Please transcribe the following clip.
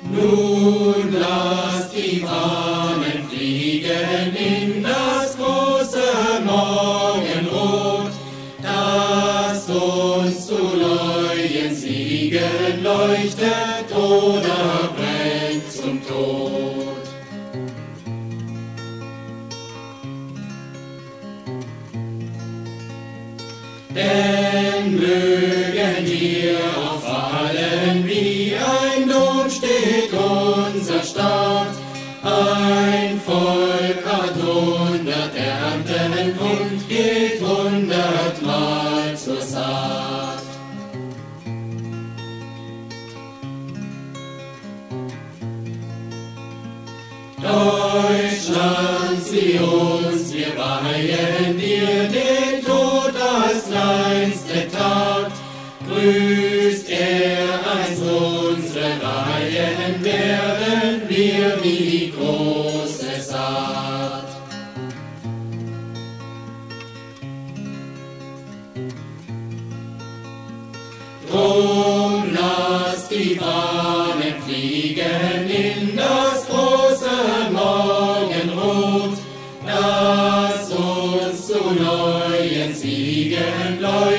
Nun lasst die Fahnen fliegen in das große Morgenrot, das uns zu neuen Siegen leuchtet oder brennt zum Tod. Denn mögen wir auffallen, wie ein Dom steht unser Staat. Ein Volk hat 100 Ernten und geht 100-mal zur Saat. Deutschland, sieh uns, wir weihen dir den Tod als reinste Tat. Grüßt einst unsere Reihen, werden wir wie große Saat. Drum lasst die Fahnen fliegen in das große Morgenrot, das uns zu neuen Siegen leuchtet.